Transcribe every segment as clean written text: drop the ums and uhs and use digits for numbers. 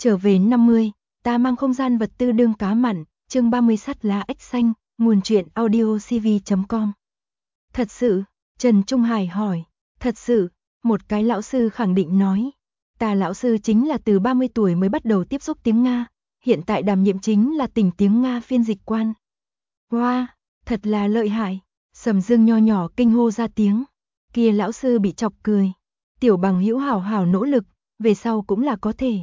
Trở về 50, ta mang không gian vật tư đương cá mặn, chương 30 sắt lá ếch xanh, nguồn truyện audiocv.com. Thật sự? Trần Trung Hải hỏi. Thật sự, một cái lão sư khẳng định nói. Ta lão sư chính là từ 30 tuổi mới bắt đầu tiếp xúc tiếng Nga, hiện tại đảm nhiệm chính là tỉnh tiếng Nga phiên dịch quan. Wow, thật là lợi hại. Sầm Dương nho nhỏ kinh hô ra tiếng. Kia lão sư bị chọc cười. Tiểu bằng hữu hảo hảo nỗ lực, về sau cũng là có thể.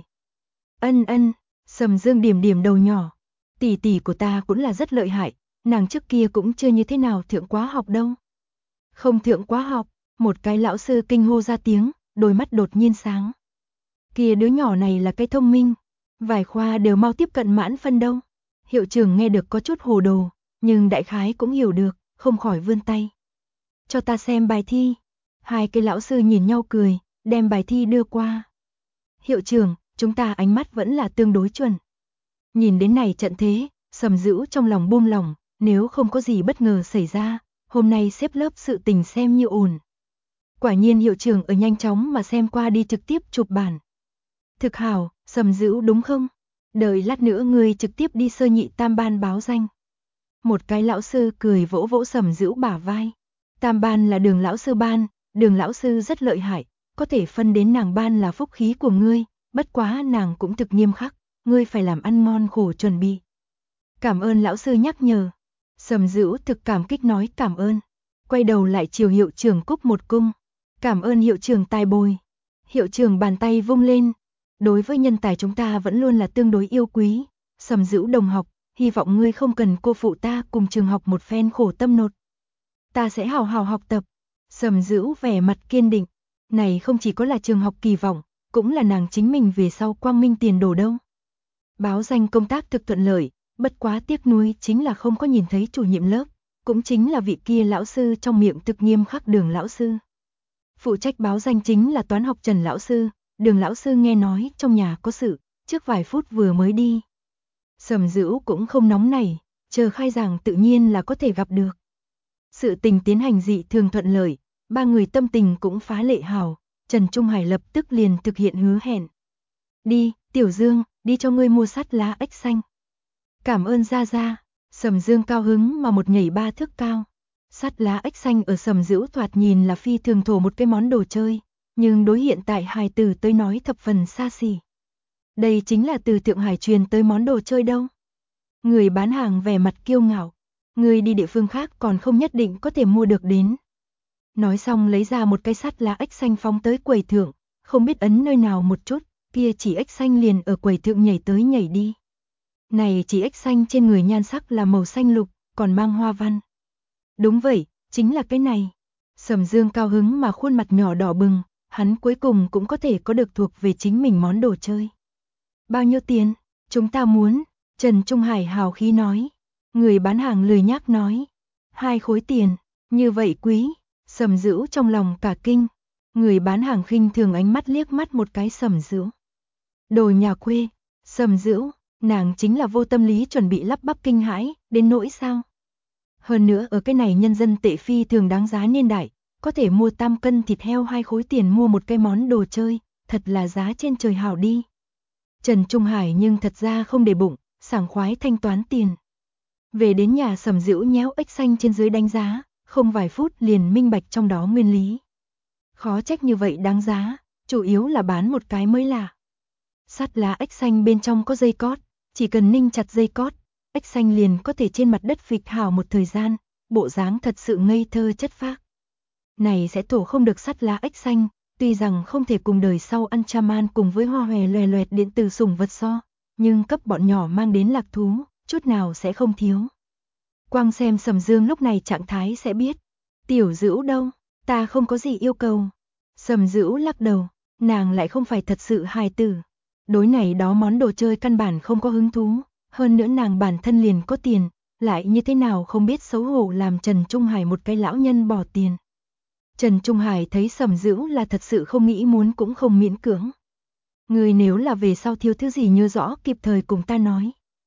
Ân, Sầm Dương điểm điểm đầu nhỏ. Tỷ tỷ của ta cũng là rất lợi hại, nàng trước kia cũng chưa như thế nào thượng quá học đâu. Không thượng quá học, một cái lão sư kinh hô ra tiếng, đôi mắt đột nhiên sáng. Kia đứa nhỏ này là cái thông minh, vài khoa đều mau tiếp cận mãn phân đâu. Hiệu trưởng nghe được có chút hồ đồ, nhưng đại khái cũng hiểu được, không khỏi vươn tay. Cho ta xem bài thi. Hai cái lão sư nhìn nhau cười, đem bài thi đưa qua. Hiệu trưởng, chúng ta ánh mắt vẫn là tương đối chuẩn. Nhìn đến này trận thế, Sầm Dữ trong lòng buông lỏng, nếu không có gì bất ngờ xảy ra, hôm nay xếp lớp sự tình xem như ổn. Quả nhiên hiệu trưởng ở nhanh chóng mà xem qua đi trực tiếp chụp bản. Thực hảo, Sầm Dữ đúng không? Đợi lát nữa ngươi trực tiếp đi sơ nhị tam ban báo danh. Một cái lão sư cười vỗ vỗ Sầm Dữ bả vai. Tam ban là Đường lão sư ban, Đường lão sư rất lợi hại, có thể phân đến nàng ban là phúc khí của ngươi, bất quá nàng cũng thực nghiêm khắc, ngươi phải làm ăn ngon khổ chuẩn bị. Cảm ơn lão sư nhắc nhở. Sầm Dữ thực cảm kích nói cảm ơn. Quay đầu lại chiều hiệu trưởng cúc một cung. Cảm ơn hiệu trưởng tài bồi. Hiệu trưởng bàn tay vung lên. Đối với nhân tài chúng ta vẫn luôn là tương đối yêu quý. Sầm Dữ đồng học, hy vọng ngươi không cần cô phụ ta cùng trường học một phen khổ tâm nột. Ta sẽ hào hào học tập. Sầm Dữ vẻ mặt kiên định. Này không chỉ có là trường học kỳ vọng, cũng là nàng chính mình về sau quang minh tiền đồ đâu. Báo danh công tác thực thuận lợi, bất quá tiếc nuối chính là không có nhìn thấy chủ nhiệm lớp, cũng chính là vị kia lão sư trong miệng thực nghiêm khắc Đường lão sư. Phụ trách báo danh chính là toán học Trần lão sư, Đường lão sư nghe nói trong nhà có sự, trước vài phút vừa mới đi. Sầm Dữ cũng không nóng nảy, chờ khai giảng tự nhiên là có thể gặp được. Sự tình tiến hành dị thường thuận lợi, ba người tâm tình cũng phá lệ hảo, Trần Trung Hải lập tức liền thực hiện hứa hẹn. Đi, Tiểu Dương, đi cho ngươi mua sắt lá ếch xanh. Cảm ơn Gia Gia. Sầm Dương cao hứng mà một nhảy 3 thước cao. Sắt lá ếch xanh ở Sầm Dữ thoạt nhìn là phi thường thổ một cái món đồ chơi, nhưng đối hiện tại hài tử tới nói thập phần xa xỉ. Đây chính là từ Thượng Hải truyền tới món đồ chơi đâu. Người bán hàng vẻ mặt kiêu ngạo. Người đi địa phương khác còn không nhất định có thể mua được đến. Nói xong lấy ra một cái sắt lá ếch xanh phóng tới quầy thượng, không biết ấn nơi nào một chút, kia chỉ ếch xanh liền ở quầy thượng nhảy tới nhảy đi. Này chỉ ếch xanh trên người nhan sắc là màu xanh lục, còn mang hoa văn. Đúng vậy, chính là cái này. Sầm Dương cao hứng mà khuôn mặt nhỏ đỏ bừng, hắn cuối cùng cũng có thể có được thuộc về chính mình món đồ chơi. Bao nhiêu tiền? Chúng ta muốn. Trần Trung Hải hào khí nói. Người bán hàng lười nhác nói. 2 khối tiền, như vậy quý. Sầm Dữ trong lòng cả kinh. Người bán hàng khinh thường ánh mắt liếc mắt một cái Sầm Dữ. Đồ nhà quê. Sầm Dữ, nàng chính là vô tâm lý chuẩn bị lắp bắp kinh hãi, đến nỗi sao? Hơn nữa ở cái này nhân dân tệ phi thường đáng giá niên đại, có thể mua 8 cân thịt heo 2 khối tiền mua một cái món đồ chơi, thật là giá trên trời hảo đi. Trần Trung Hải nhưng thật ra không để bụng, sảng khoái thanh toán tiền. Về đến nhà Sầm Dữ nhéo ếch xanh trên dưới đánh giá, không vài phút liền minh bạch trong đó nguyên lý. Khó trách như vậy đáng giá, chủ yếu là bán một cái mới lạ. Sắt lá ếch xanh bên trong có dây cót, chỉ cần ninh chặt dây cót, ếch xanh liền có thể trên mặt đất phịch hào một thời gian, bộ dáng thật sự ngây thơ chất phác. Này sẽ thổ không được sắt lá ếch xanh, tuy rằng không thể cùng đời sau ăn chaman cùng với hoa hòe loè loẹt điện từ sủng vật so, nhưng cấp bọn nhỏ mang đến lạc thú, chút nào sẽ không thiếu. Quang xem Sầm Dương lúc này trạng thái sẽ biết. Tiểu Dữ đâu, ta không có gì yêu cầu. Sầm Dữ lắc đầu, nàng lại không phải thật sự hài tử. Đối này đó món đồ chơi căn bản không có hứng thú, hơn nữa nàng bản thân liền có tiền, lại như thế nào không biết xấu hổ làm Trần Trung Hải một cái lão nhân bỏ tiền. Trần Trung Hải thấy Sầm Dữ là thật sự không nghĩ muốn cũng không miễn cưỡng. Người nếu là về sau thiếu thứ gì nhớ rõ kịp thời cùng ta nói.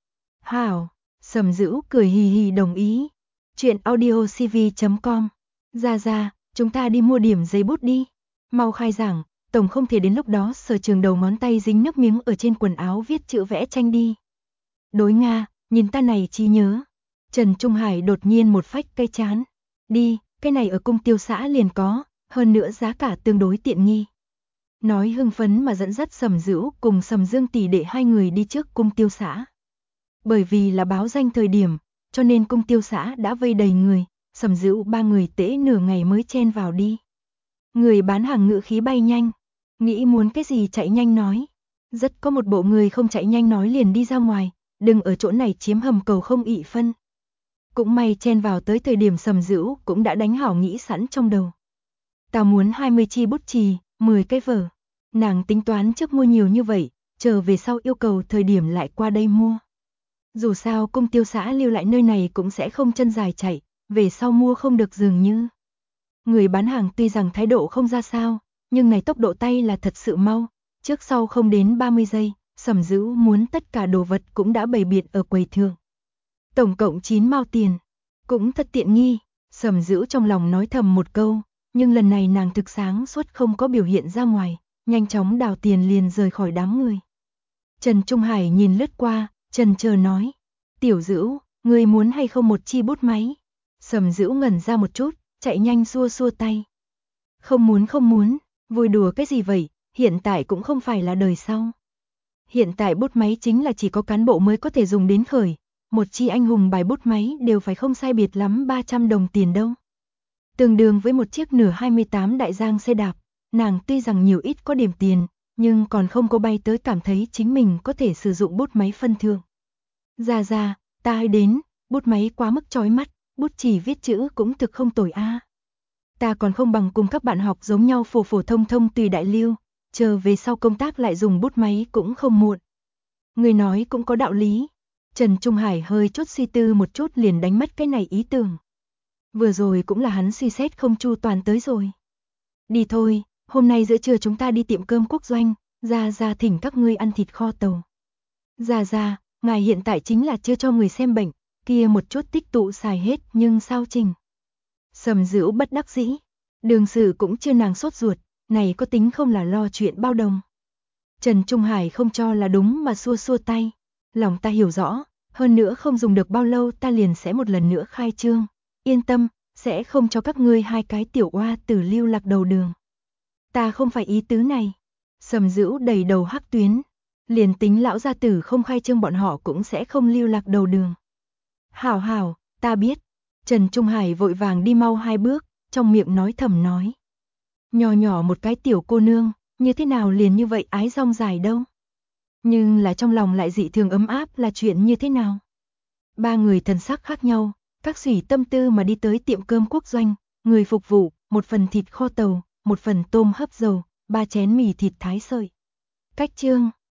Hảo, Sầm Dữ cười hì hì đồng ý. Chuyện audiocv.com. Ra, chúng ta đi mua điểm giấy bút đi. Mau khai giảng, tổng không thể đến lúc đó Sở Trường đầu ngón tay dính nước miếng ở trên quần áo viết chữ vẽ tranh đi. Đối Nga, nhìn ta này trí nhớ. Trần Trung Hải đột nhiên một phách cây chán. Đi, cái này ở cung tiêu xã liền có, hơn nữa giá cả tương đối tiện nghi. Nói hưng phấn mà dẫn dắt Sầm Dữu cùng Sầm Dương tỷ đệ hai người đi trước cung tiêu xã. Bởi vì là báo danh thời điểm, cho nên cung tiêu xã đã vây đầy người, Sầm Dữu ba người tễ nửa ngày mới chen vào đi. Người bán hàng ngữ khí bay nhanh, nghĩ muốn cái gì chạy nhanh nói. Rất có một bộ người không chạy nhanh nói liền đi ra ngoài, đừng ở chỗ này chiếm hầm cầu không ị phân. Cũng may chen vào tới thời điểm Sầm Dữu cũng đã đánh hảo nghĩ sẵn trong đầu. Ta muốn 20 chi bút chì, 10 cái vở. Nàng tính toán trước mua nhiều như vậy, chờ về sau yêu cầu thời điểm lại qua đây mua. Dù sao cung tiêu xã lưu lại nơi này cũng sẽ không chân dài chạy, về sau mua không được dường như. Người bán hàng tuy rằng thái độ không ra sao, nhưng này tốc độ tay là thật sự mau, trước sau không đến 30 giây, Sầm Dữu muốn tất cả đồ vật cũng đã bày biện ở quầy thượng. Tổng cộng 9 mao tiền, cũng thật tiện nghi, Sầm Dữu trong lòng nói thầm một câu, nhưng lần này nàng thực sáng suốt không có biểu hiện ra ngoài, nhanh chóng đào tiền liền rời khỏi đám người. Trần Trung Hải nhìn lướt qua, chần chờ nói, Tiểu Dữu, ngươi muốn hay không một chi bút máy? Sầm Dữu ngẩn ra một chút, chạy nhanh xua xua tay. Không muốn, vui đùa cái gì vậy, hiện tại cũng không phải là đời sau. Hiện tại bút máy chính là chỉ có cán bộ mới có thể dùng đến khởi, một chi anh hùng bài bút máy đều phải không sai biệt lắm 300 đồng tiền đâu. Tương đương với một chiếc nửa 28 đại giang xe đạp, nàng tuy rằng nhiều ít có điểm tiền, nhưng còn không có bay tới cảm thấy chính mình có thể sử dụng bút máy phân thượng. Ra, ta hãy đến, bút máy quá mức chói mắt, bút chỉ viết chữ cũng thực không tồi a. Ta còn không bằng cùng các bạn học giống nhau phổ phổ thông thông tùy đại lưu, chờ về sau công tác lại dùng bút máy cũng không muộn. Người nói cũng có đạo lý. Trần Trung Hải hơi chút suy tư một chút liền đánh mất cái này ý tưởng. Vừa rồi cũng là hắn suy xét không chu toàn tới rồi. Đi thôi, hôm nay giữa trưa chúng ta đi tiệm cơm quốc doanh, ra thỉnh các ngươi ăn thịt kho tàu. Ra, ngài hiện tại chính là chưa cho người xem bệnh, kia một chút tích tụ xài hết nhưng sao trình. Sầm Dữu bất đắc dĩ, đường sự cũng chưa nàng sốt ruột, này có tính không là lo chuyện bao đồng. Trần Trung Hải không cho là đúng mà xua xua tay, lòng ta hiểu rõ, hơn nữa không dùng được bao lâu ta liền sẽ một lần nữa khai trương, yên tâm, sẽ không cho các ngươi hai cái tiểu oa tử lưu lạc đầu đường. Ta không phải ý tứ này. Sầm Dữu đầy đầu hắc tuyến, liền tính lão gia tử không khai trương bọn họ cũng sẽ không lưu lạc đầu đường. Hảo, ta biết. Trần Trung Hải vội vàng đi mau 2 bước, trong miệng nói thầm nói. Nhỏ một cái tiểu cô nương, như thế nào liền như vậy ái rong dài đâu. Nhưng là trong lòng lại dị thường ấm áp là chuyện như thế nào. Ba người thần sắc khác nhau, các suy tâm tư mà đi tới tiệm cơm quốc doanh, người phục vụ, một phần thịt kho tàu, một phần tôm hấp dầu, 3 chén mì thịt thái sợi. Cách chương